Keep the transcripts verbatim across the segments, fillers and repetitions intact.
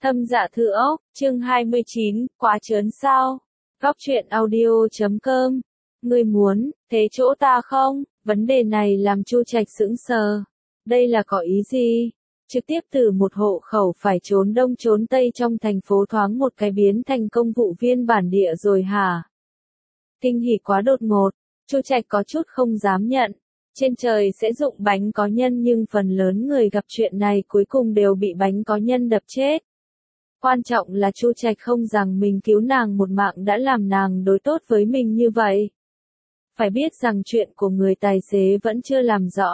Thâm Dạ Thư Ốc, chương hai mươi chín, quá trớn sao? Góc truyện audio chấm com. Ngươi muốn, thế chỗ ta không? Vấn đề này làm Chu Trạch sững sờ. Đây là có ý gì? Trực tiếp từ một hộ khẩu phải trốn đông trốn tây trong thành phố thoáng một cái biến thành công vụ viên bản địa rồi hả? Kinh hỉ quá đột ngột, Chu Trạch có chút không dám nhận. Trên trời sẽ rụng bánh có nhân nhưng phần lớn người gặp chuyện này cuối cùng đều bị bánh có nhân đập chết. Quan trọng là Chu Trạch không rằng mình cứu nàng một mạng đã làm nàng đối tốt với mình như vậy. Phải biết rằng chuyện của người tài xế vẫn chưa làm rõ.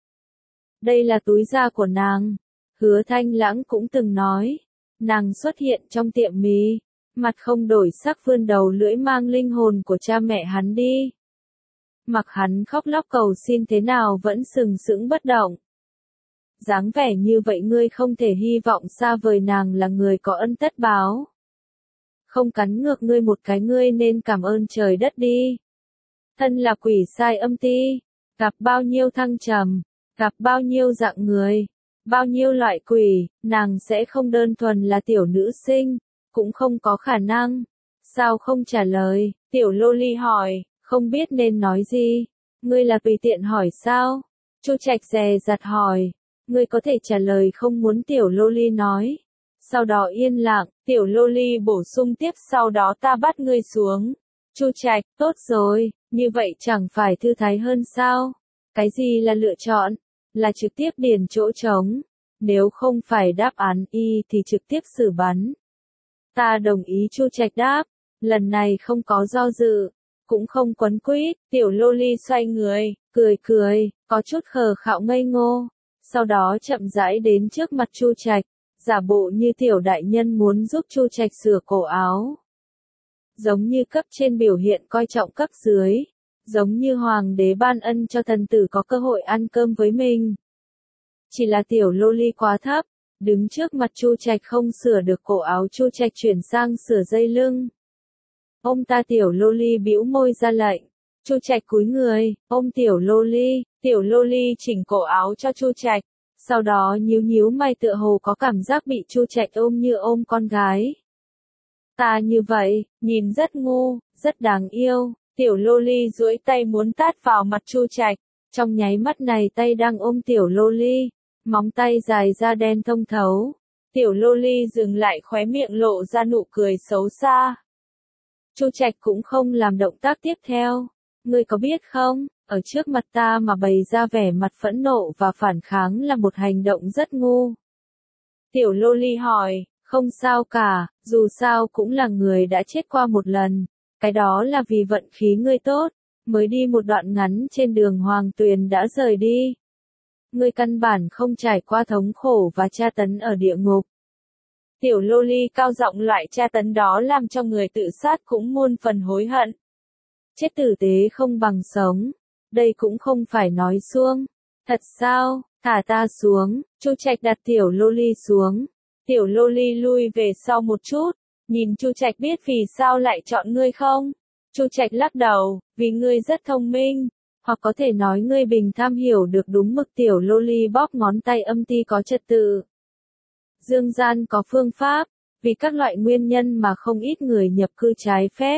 Đây là túi da của nàng. Hứa Thanh Lãng cũng từng nói. Nàng xuất hiện trong tiệm mì. Mặt không đổi sắc vươn đầu lưỡi mang linh hồn của cha mẹ hắn đi. Mặc hắn khóc lóc cầu xin thế nào vẫn sừng sững bất động. Dáng vẻ như vậy ngươi không thể hy vọng xa vời nàng là người có ân tất báo. Không cắn ngược ngươi một cái ngươi nên cảm ơn trời đất đi. Thân là quỷ sai âm ti, gặp bao nhiêu thăng trầm, gặp bao nhiêu dạng người, bao nhiêu loại quỷ, nàng sẽ không đơn thuần là tiểu nữ sinh, cũng không có khả năng. Sao không trả lời? Tiểu loli hỏi, không biết nên nói gì. Ngươi là tùy tiện hỏi sao? Chu Trạch dè dặt hỏi. Ngươi có thể trả lời không muốn tiểu loli nói. Sau đó yên lặng, tiểu loli bổ sung tiếp sau đó ta bắt ngươi xuống. Chu Trạch, tốt rồi, như vậy chẳng phải thư thái hơn sao? Cái gì là lựa chọn? Là trực tiếp điền chỗ trống. Nếu không phải đáp án y thì trực tiếp xử bắn. Ta đồng ý Chu Trạch đáp, lần này không có do dự, cũng không quấn quýt, tiểu loli xoay người, cười cười, có chút khờ khạo ngây ngô. Sau đó chậm rãi đến trước mặt Chu Trạch, giả bộ như tiểu đại nhân muốn giúp Chu Trạch sửa cổ áo. Giống như cấp trên biểu hiện coi trọng cấp dưới, giống như hoàng đế ban ân cho thần tử có cơ hội ăn cơm với mình. Chỉ là tiểu loli quá thấp, đứng trước mặt Chu Trạch không sửa được cổ áo Chu Trạch chuyển sang sửa dây lưng. Ông ta tiểu loli bĩu môi ra lệnh. Chu Trạch cúi người, ôm tiểu loli, tiểu loli chỉnh cổ áo cho Chu Trạch, sau đó nhíu nhíu mày tựa hồ có cảm giác bị Chu Trạch ôm như ôm con gái. Ta như vậy, nhìn rất ngu, rất đáng yêu, tiểu loli duỗi tay muốn tát vào mặt Chu Trạch, trong nháy mắt này tay đang ôm tiểu loli, móng tay dài da đen thông thấu, tiểu loli dừng lại khóe miệng lộ ra nụ cười xấu xa. Chu Trạch cũng không làm động tác tiếp theo. Ngươi có biết không, ở trước mặt ta mà bày ra vẻ mặt phẫn nộ và phản kháng là một hành động rất ngu. Tiểu loli hỏi, không sao cả, dù sao cũng là người đã chết qua một lần, cái đó là vì vận khí ngươi tốt, mới đi một đoạn ngắn trên đường Hoàng Tuyền đã rời đi. Ngươi căn bản không trải qua thống khổ và tra tấn ở địa ngục. Tiểu loli cao giọng loại tra tấn đó làm cho người tự sát cũng muôn phần hối hận. Chết tử tế không bằng sống. Đây cũng không phải nói suông. Thật sao, thả ta xuống. Chu Trạch đặt tiểu loli xuống. Tiểu loli lui về sau một chút. Nhìn Chu Trạch biết vì sao lại chọn ngươi không? Chu Trạch lắc đầu, vì ngươi rất thông minh. Hoặc có thể nói ngươi bình tham hiểu được đúng mực tiểu loli bóp ngón tay âm ti có trật tự. Dương gian có phương pháp. Vì các loại nguyên nhân mà không ít người nhập cư trái phép.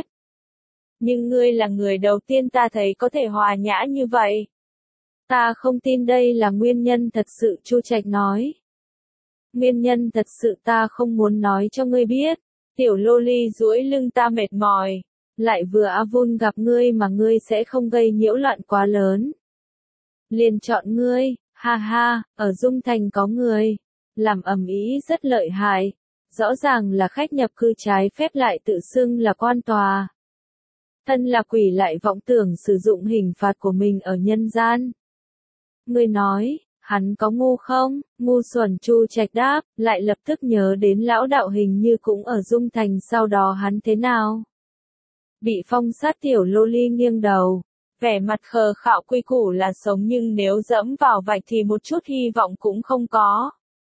Nhưng ngươi là người đầu tiên ta thấy có thể hòa nhã như vậy. Ta không tin đây là nguyên nhân thật sự Chu Trạch nói. Nguyên nhân thật sự ta không muốn nói cho ngươi biết. Tiểu loli duỗi lưng ta mệt mỏi. Lại vừa A Vun gặp ngươi mà ngươi sẽ không gây nhiễu loạn quá lớn. Liền chọn ngươi, ha ha, ở Dung Thành có người. Làm ầm ĩ rất lợi hại. Rõ ràng là khách nhập cư trái phép lại tự xưng là quan tòa. Thân là quỷ lại vọng tưởng sử dụng hình phạt của mình ở nhân gian. Ngươi nói, hắn có ngu không? Ngu xuẩn Chu Trạch đáp, lại lập tức nhớ đến lão đạo hình như cũng ở Dung Thành sau đó hắn thế nào? Bị phong sát tiểu loli nghiêng đầu, vẻ mặt khờ khạo quy củ là sống nhưng nếu dẫm vào vạch thì một chút hy vọng cũng không có.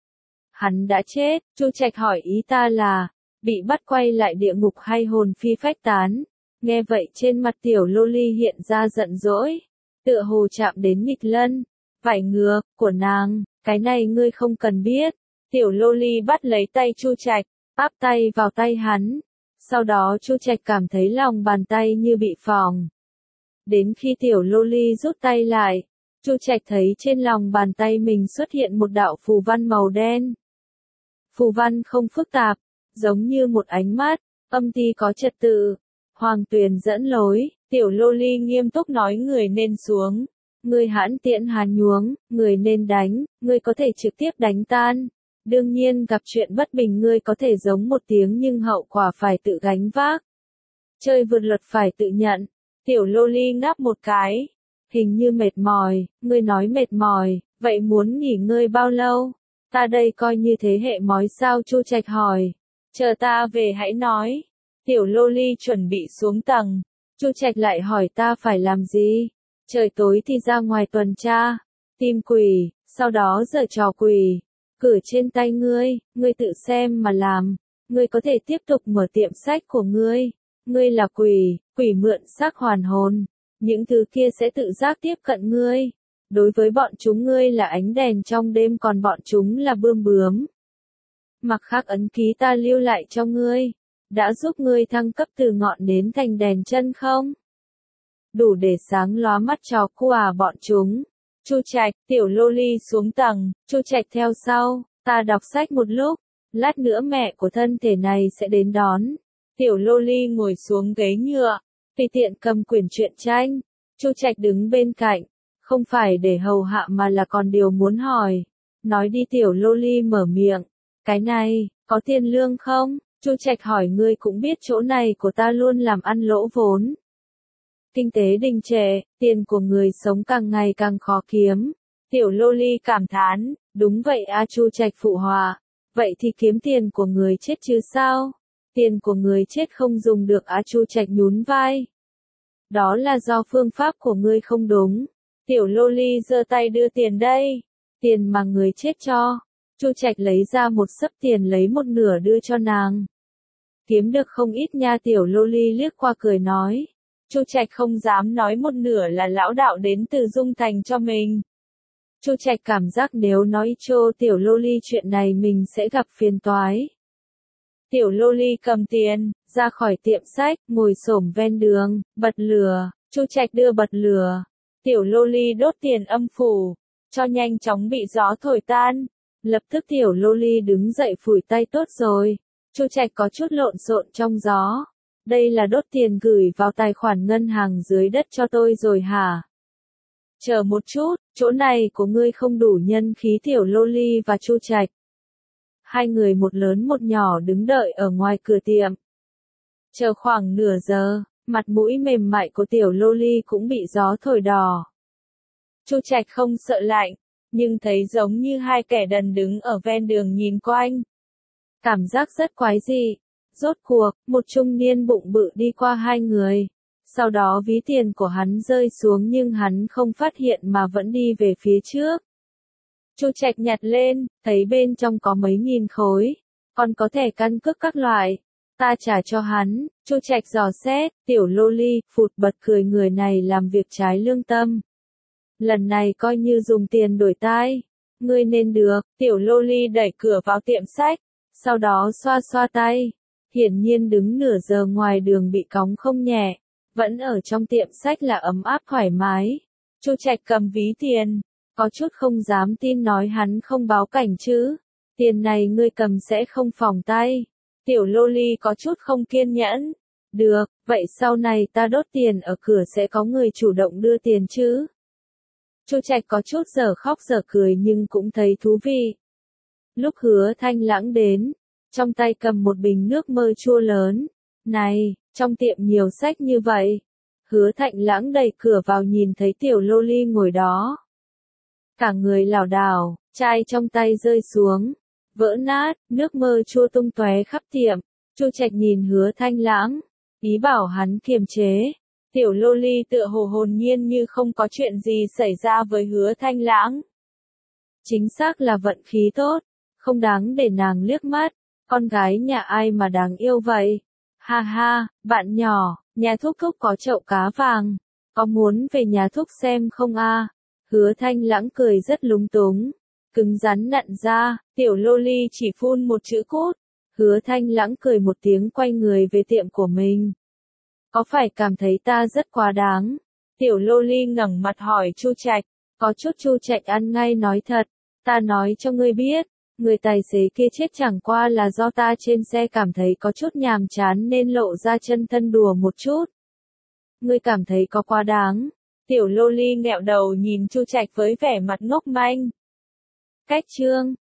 Hắn đã chết, Chu Trạch hỏi ý ta là, bị bắt quay lại địa ngục hay hồn phi phách tán. Nghe vậy trên mặt tiểu loli hiện ra giận dỗi, tựa hồ chạm đến nghịch lân, vải ngược của nàng, cái này ngươi không cần biết, Tiểu Loli bắt lấy tay Chu Trạch, áp tay vào tay hắn. Sau đó Chu Trạch cảm thấy lòng bàn tay như bị phỏng. Đến khi Tiểu Loli rút tay lại, Chu Trạch thấy trên lòng bàn tay mình xuất hiện một đạo phù văn màu đen. Phù văn không phức tạp, giống như một ánh mắt, âm ti có trật tự. Hoàng Tuyền dẫn lối, Tiểu Loli nghiêm túc nói người nên xuống. Người hãn tiện hàn nhuống, người nên đánh, người có thể trực tiếp đánh tan. Đương nhiên gặp chuyện bất bình ngươi có thể giống một tiếng nhưng hậu quả phải tự gánh vác. Chơi vượt luật phải tự nhận. Tiểu Loli ngáp một cái. Hình như mệt mỏi, ngươi nói mệt mỏi, vậy muốn nghỉ ngơi bao lâu? Ta đây coi như thế hệ mói sao Chu Trạch hỏi. Chờ ta về hãy nói. Tiểu Loli chuẩn bị xuống tầng. Chu Trạch lại hỏi ta phải làm gì? Trời tối thì ra ngoài tuần tra, tìm quỷ, sau đó giở trò quỷ. Cử trên tay ngươi, ngươi tự xem mà làm. Ngươi có thể tiếp tục mở tiệm sách của ngươi. Ngươi là quỷ, quỷ mượn xác hoàn hồn. Những thứ kia sẽ tự giác tiếp cận ngươi. Đối với bọn chúng ngươi là ánh đèn trong đêm còn bọn chúng là bươm bướm. Mặt khác ấn ký ta lưu lại cho ngươi. Đã giúp ngươi thăng cấp từ ngọn nến thành đèn chân không? Đủ để sáng lóa mắt trò quả bọn chúng. Chu Trạch, Tiểu Loli xuống tầng, Chu Trạch theo sau, ta đọc sách một lúc, lát nữa mẹ của thân thể này sẽ đến đón. Tiểu Loli ngồi xuống ghế nhựa, tùy tiện cầm quyển truyện tranh, Chu Trạch đứng bên cạnh, không phải để hầu hạ mà là còn điều muốn hỏi. Nói đi Tiểu Loli mở miệng, cái này, có tiền lương không? Chu Trạch hỏi ngươi cũng biết chỗ này của ta luôn làm ăn lỗ vốn. Kinh tế đình trệ, tiền của người sống càng ngày càng khó kiếm. Tiểu Loli cảm thán, đúng vậy a Chu Trạch phụ họa. Vậy thì kiếm tiền của người chết chứ sao? Tiền của người chết không dùng được a Chu Trạch nhún vai. Đó là do phương pháp của ngươi không đúng. Tiểu Loli giơ tay đưa tiền đây. Tiền mà người chết cho. Chu Trạch lấy ra một xấp tiền lấy một nửa đưa cho nàng. Kiếm được không ít nha Tiểu Loli liếc qua cười nói. Chu Trạch không dám nói một nửa là lão đạo đến từ Dung Thành cho mình. Chu Trạch cảm giác nếu nói cho Tiểu Loli chuyện này mình sẽ gặp phiền toái. Tiểu Loli cầm tiền, ra khỏi tiệm sách, ngồi xổm ven đường, bật lửa. Chu Trạch đưa bật lửa. Tiểu Loli đốt tiền âm phủ, cho nhanh chóng bị gió thổi tan. Lập tức Tiểu Loli đứng dậy phủi tay tốt rồi. Chu Trạch có chút lộn xộn trong gió. Đây là đốt tiền gửi vào tài khoản ngân hàng dưới đất cho tôi rồi hả? Chờ một chút, chỗ này của ngươi không đủ nhân khí. Tiểu Loli và Chu Trạch. Hai người một lớn một nhỏ đứng đợi ở ngoài cửa tiệm. Chờ khoảng nửa giờ, mặt mũi mềm mại của Tiểu Loli cũng bị gió thổi đỏ. Chu Trạch không sợ lạnh, nhưng thấy giống như hai kẻ đần đứng ở ven đường nhìn quanh. Cảm giác rất quái dị. Rốt cuộc, một trung niên bụng bự đi qua hai người. Sau đó ví tiền của hắn rơi xuống nhưng hắn không phát hiện mà vẫn đi về phía trước. Chu Trạch nhặt lên, thấy bên trong có mấy nghìn khối. Còn có thẻ căn cước các loại. Ta trả cho hắn. Chu Trạch dò xét, Tiểu Loli phụt bật cười người này làm việc trái lương tâm. Lần này coi như dùng tiền đổi tai. Ngươi nên được. Tiểu Loli đẩy cửa vào tiệm sách. Sau đó xoa xoa tay. Hiển nhiên đứng nửa giờ ngoài đường bị cóng không nhẹ. Vẫn ở trong tiệm sách là ấm áp thoải mái. Chu Trạch cầm ví tiền. Có chút không dám tin nói hắn không báo cảnh chứ. Tiền này ngươi cầm sẽ không phỏng tay. Tiểu Loli có chút không kiên nhẫn. Được, vậy sau này ta đốt tiền ở cửa sẽ có người chủ động đưa tiền chứ. Chu Trạch có chút giờ khóc giờ cười nhưng cũng thấy thú vị. Lúc Hứa Thanh Lãng đến, trong tay cầm một bình nước mơ chua lớn. Này, trong tiệm nhiều sách như vậy. Hứa Thanh Lãng đẩy cửa vào nhìn thấy Tiểu Loli ngồi đó. Cả người lảo đảo, chai trong tay rơi xuống. Vỡ nát, nước mơ chua tung tóe khắp tiệm. Chu Trạch nhìn Hứa Thanh Lãng, ý bảo hắn kiềm chế. Tiểu Loli tựa hồ hồn nhiên như không có chuyện gì xảy ra với Hứa Thanh Lãng. Chính xác là vận khí tốt, không đáng để nàng liếc mắt. Con gái nhà ai mà đáng yêu vậy? Ha ha, bạn nhỏ, nhà thúc thúc có chậu cá vàng. Có muốn về nhà thúc xem không a? Hứa Thanh Lãng cười rất lúng túng. cứng rắn nặn ra, tiểu loli chỉ phun một chữ cút. Hứa Thanh Lãng cười một tiếng quay người về tiệm của mình. Có phải cảm thấy ta rất quá đáng? Tiểu loli ngẩng mặt hỏi Chu Trạch, có chút Chu Trạch ăn ngay nói thật, ta nói cho ngươi biết, người tài xế kia chết chẳng qua là do ta trên xe cảm thấy có chút nhàm chán nên lộ ra chân thân đùa một chút. Ngươi cảm thấy có quá đáng? Tiểu loli nghẹo đầu nhìn Chu Trạch với vẻ mặt ngốc manh. Cách chương